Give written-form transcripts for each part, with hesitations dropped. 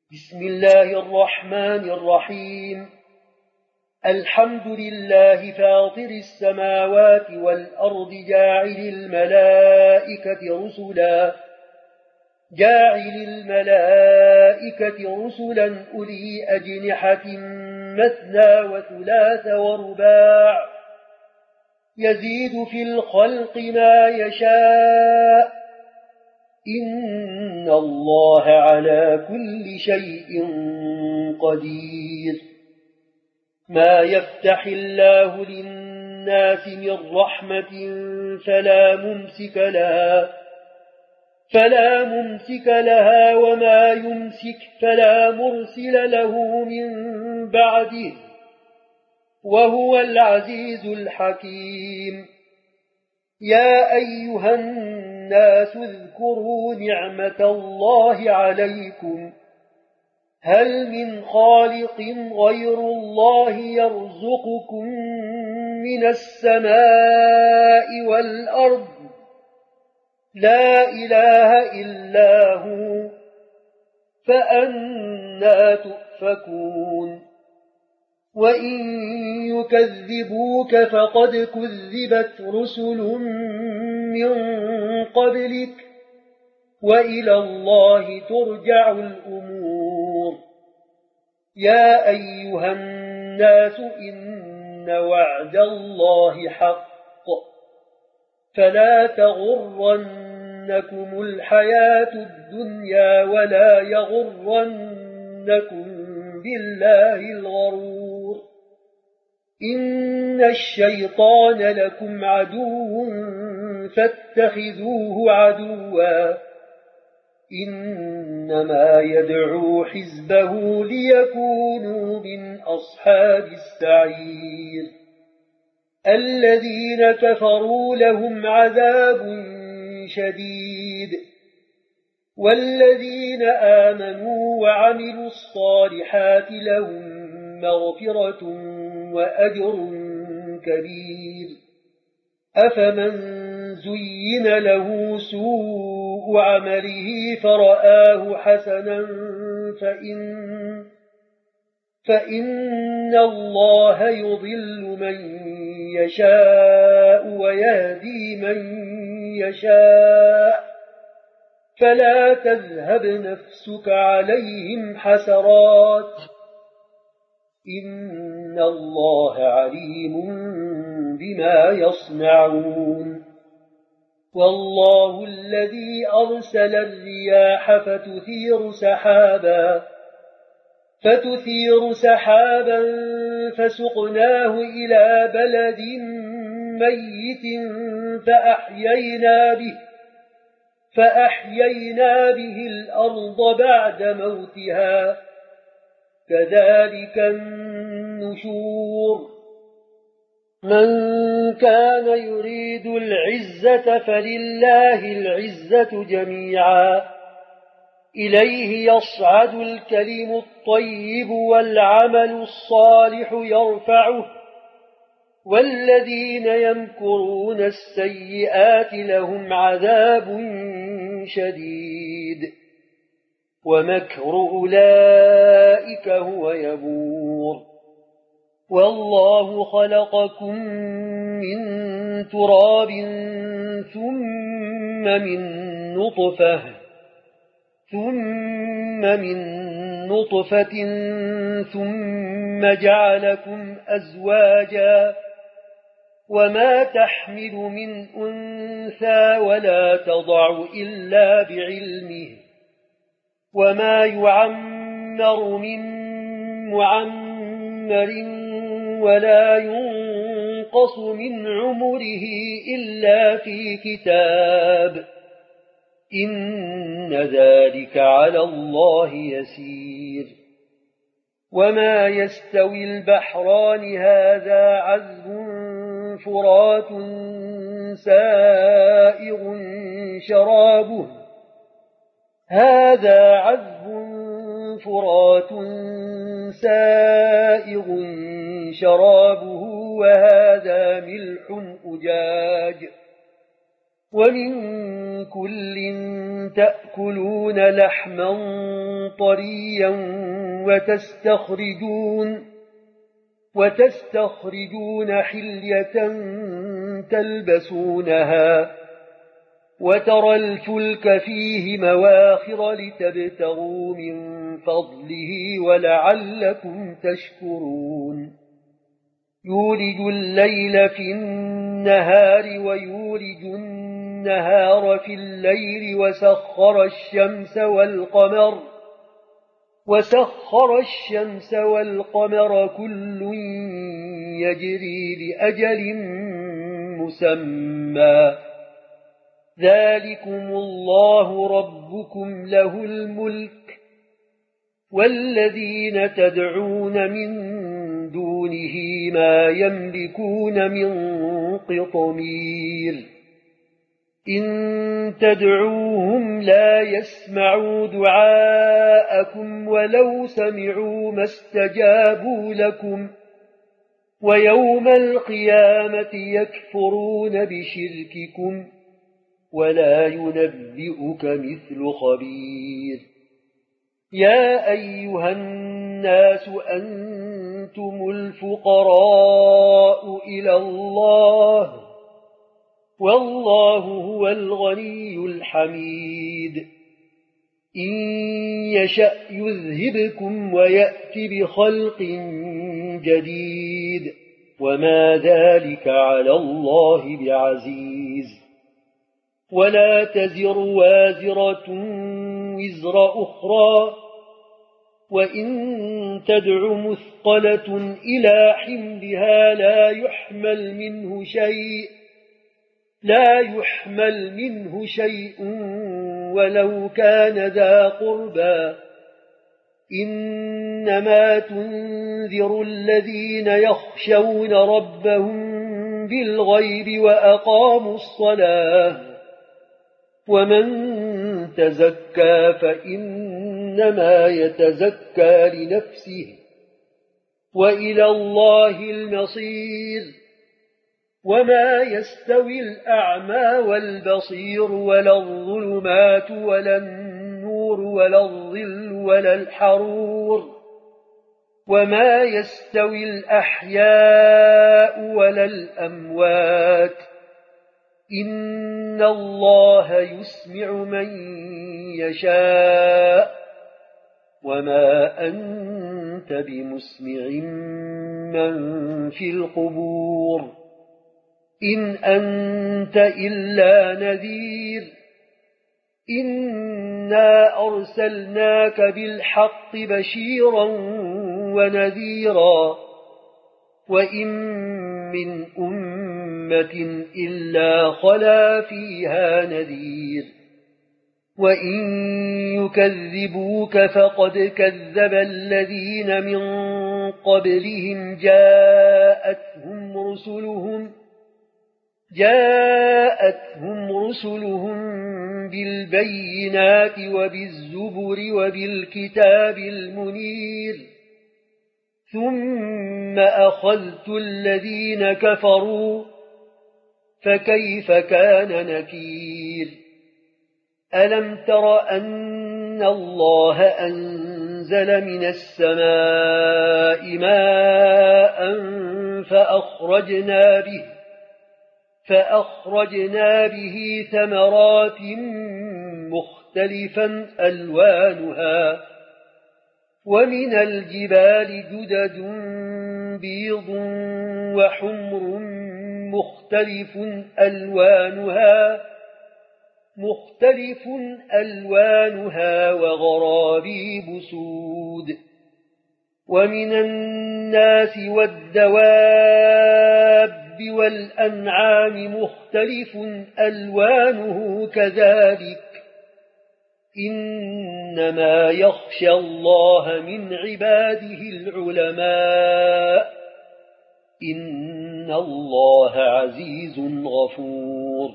بسم الله الرحمن الرحيم. الحمد لله فاطر السماوات والأرض جاعل الملائكة رسلا أولي أجنحة مثنى وثلاث ورباع يزيد في الخلق ما يشاء إن الله على كل شيء قدير. ما يفتح الله للناس من رحمة فلا ممسك لها وما يمسك فلا مرسل له من بعده وهو العزيز الحكيم. يا أيها الناس اذكروا نعمة الله عليكم هل من خالق غير الله يرزقكم من السماء والأرض لا إله إلا هو فأنى تؤفكون. وإن يكذبوك فقد كذبت رسل من قبلك وإلى الله ترجع الأمور. يا أيها الناس إن وعد الله حق فلا تغرنكم الحياة الدنيا ولا يغرنكم بالله الغرور. إن الشيطان لكم عدو فاتخذوه عدوا إنما يدعو حزبه ليكونوا من أصحاب السعير. الذين كفروا لهم عذاب شديد والذين آمنوا وعملوا الصالحات لهم مغفرة وأجر كبير. أفمن زين له سوء عمله فرآه حسنا فإن الله يضل من يشاء ويهدي من يشاء فلا تذهب نفسك عليهم حسرات إن الله عليم بما يصنعون. والله الذي أرسل الرياح فتثير سحابا فسقناه إلى بلد ميت فأحيينا به الأرض بعد موتها كذلك النشور. من كان يريد العزة فلله العزة جميعا إليه يصعد الكلم الطيب والعمل الصالح يرفعه والذين يمكرون السيئات لهم عذاب شديد ومكر أولئك هو يبور. والله خلقكم من تراب ثم من نطفة ثم جعلكم أزواجا وما تحمل من أنثى ولا تضع إلا بعلمه وما يعمر من معمر ولا ينقص من عمره إلا في كتاب إن ذلك على الله يسير. وما يستوي البحران هذا عذب فرات سائغ شرابه وهذا ملح أجاج ومن كل تأكلون لحما طريا وتستخرجون حلية تلبسونها وترى الفلك فيه مواخر لتبتغوا من فضله ولعلكم تشكرون يولج الليل في النهار ويولج النهار في الليل وسخر الشمس والقمر كل يجري لأجل مسمى ذلكم الله ربكم له الملك والذين تدعون من دونه ما يملكون من قطمير إن تدعوهم لا يسمعوا دعاءكم ولو سمعوا ما استجابوا لكم ويوم القيامة يكفرون بشرككم ولا ينبئك مثل خبير يا أيها الناس أنتم الفقراء إلى الله والله هو الغني الحميد إن يشأ يذهبكم ويأتي بخلق جديد وما ذلك على الله بعزيز ولا تزر وازرة وزر أخرى وإن تدع مثقلة إلى حملها لا يحمل منه شيء ولو كان ذا قربى إنما تنذر الذين يخشون ربهم بالغيب وأقاموا الصلاة ومن تزكى فإنما يتزكى لنفسه وإلى الله المصير وما يستوي الأعمى والبصير ولا الظلمات ولا النور ولا الظل ولا الحرور وما يستوي الأحياء ولا الأموات إن الله يسمع من يشاء وما أنت بمسمع من في القبور إن أنت إلا نذير إنا أرسلناك بالحق بشيرا ونذيرا وإن من أمة إلا خلا فيها نذير وإن يكذبوك فقد كذب الذين من قبلهم جاءتهم رسلهم بالبينات وبالزبر وبالكتاب المنير ثم أخذت الذين كفروا فكيف كان نكير ألم تر أن الله أنزل من السماء ماء فأخرجنا به ثمرات مختلفا ألوانها ومن الجبال جدد بيض وحمر مختلف ألوانها وغرابيب سود ومن الناس والدواب والأنعام مختلف ألوانه كذلك إنما يخشى الله من عباده العلماء إن الله عزيز غفور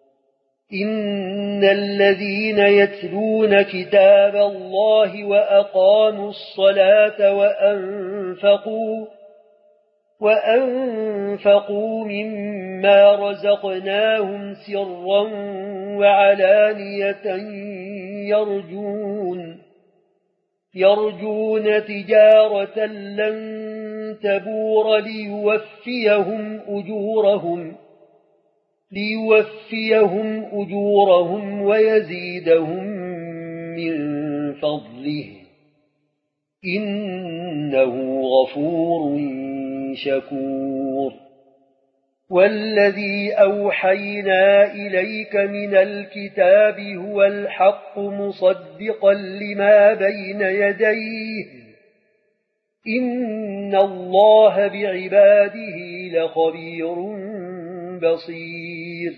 إن الذين يتلون كتاب الله وأقاموا الصلاة وأنفقوا مما رزقناهم سرا وعلانية يرجون تجارة لن تبور ليوفيهم أجورهم ويزيدهم من فضله إنه غفور شكور. والذي أوحينا إليك من الكتاب هو الحق مصدقا لما بين يديه إن الله بعباده لخبير بصير.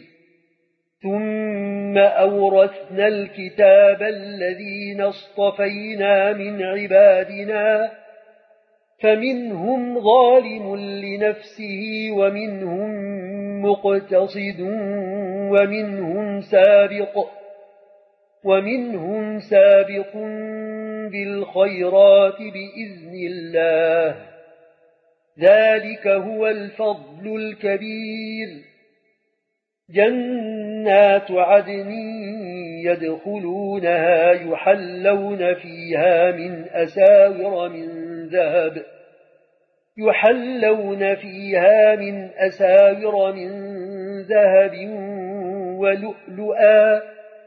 ثم أورثنا الكتاب الذين اصطفينا من عبادنا فمنهم ظالم لنفسه ومنهم مقتصد ومنهم سابق بالخيرات بإذن الله ذلك هو الفضل الكبير. جنات عدن يدخلونها يحلون فيها من أساور من ذهب ولؤلؤا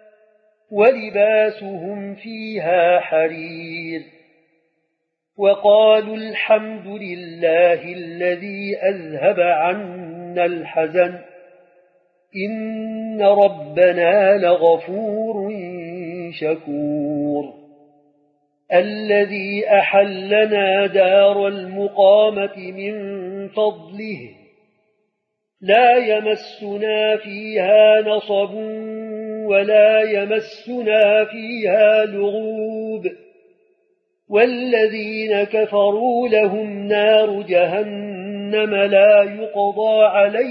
ولباسهم فيها حرير. وقالوا الحمد لله الذي أذهب عنا الحزن إن ربنا لغفور شكور. الذي أحلنا دار المقامة من فضله لا يمسنا فيها نصب ولا يمسنا فيها لغوب. والذين كفروا لهم نار جهنم لا يقضى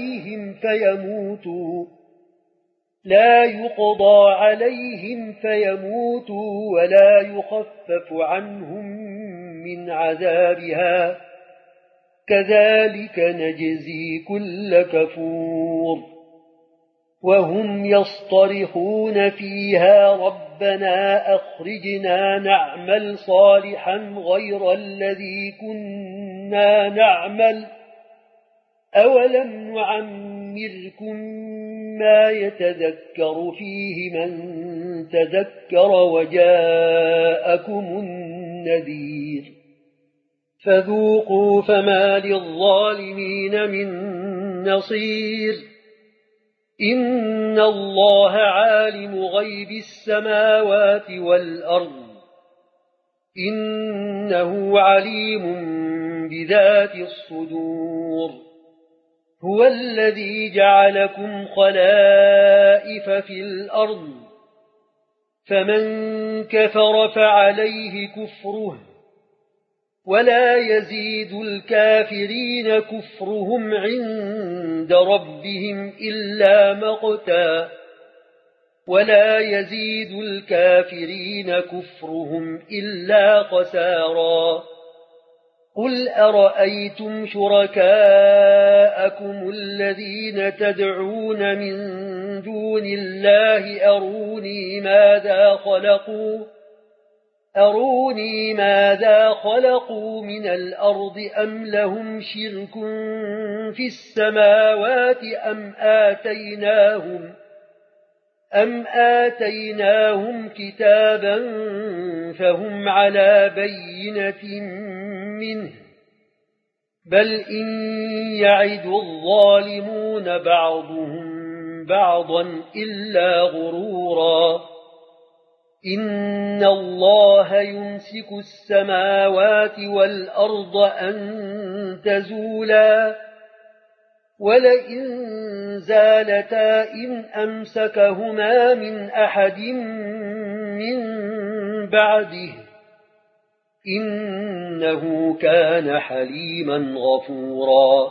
عليهم فيموتوا ولا يخفف عنهم من عذابها كذلك نجزي كل كفور. وهم يصطرخون فيها ربنا أخرجنا نعمل صالحا غير الذي كنا نعمل أولم نعمركم ما يتذكر فيه من تذكر وجاءكم النذير فذوقوا فما للظالمين من نصير. إن الله عالم غيب السماوات والأرض إنه عليم بذات الصدور. هو الذي جعلكم خلائف في الأرض فمن كفر فعليه كفره ولا يزيد الكافرين كفرهم عند ربهم إلا مقتا ولا يزيد الكافرين كفرهم إلا خسارا. قل أرأيتم شركاءكم الذين تدعون من دون الله أروني ماذا خلقوا من الأرض أم لهم شرك في السماوات أم آتيناهم كتابا فهم على بينة منه بل إن يعد الظالمون بعضهم بعضا إلا غرورا. إن الله يمسك السماوات والأرض أن تزولا ولئن زالتا إن أمسكهما من أحد من بعده إنه كان حليما غفورا.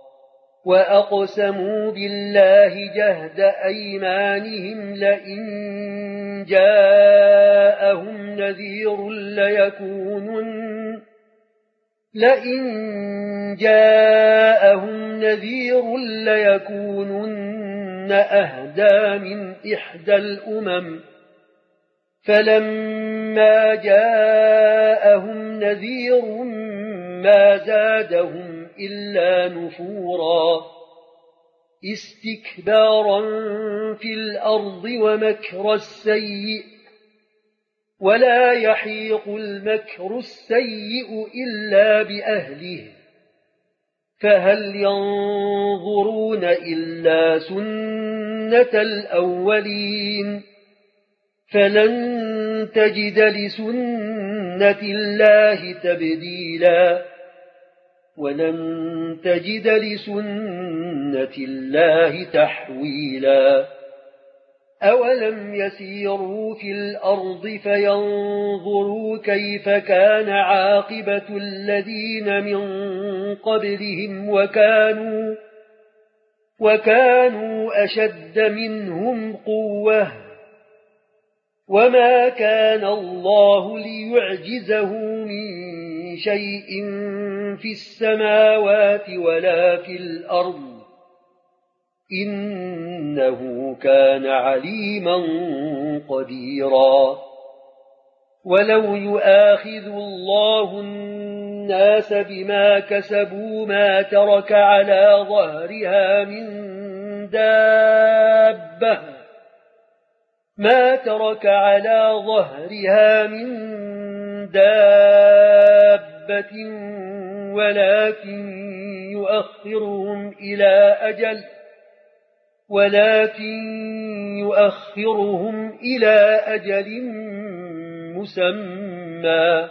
وأقسموا بالله جهد أيمانهم لئن جاءهم نذير لئن جاءهم نذير ليكونن أهدى من إحدى الأمم فلما جاءهم نذير ما زادهم إلا نفورا استكبارا في الأرض ومكر السيء ولا يحيق المكر السيء إلا بأهله فهل ينظرون إلا سنة الأولين فلن تجد لسنة الله تبديلا ولن تجد لسنة الله تحويلا أولم يسيروا في الأرض فينظروا كيف كان عاقبة الذين من قبلهم وكانوا أشد منهم قوة وما كان الله ليعجزه من شيء في السماوات ولا في الأرض إنه كان عليما قديرا ولو يؤاخذ الله الناس بما كسبوا ما ترك على ظهرها من دابة ولكن يؤخرهم إلى أجل مسمى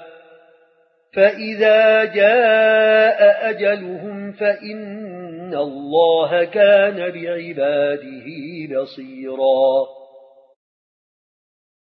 فإذا جاء أجلهم فإن الله كان بعباده بصيرا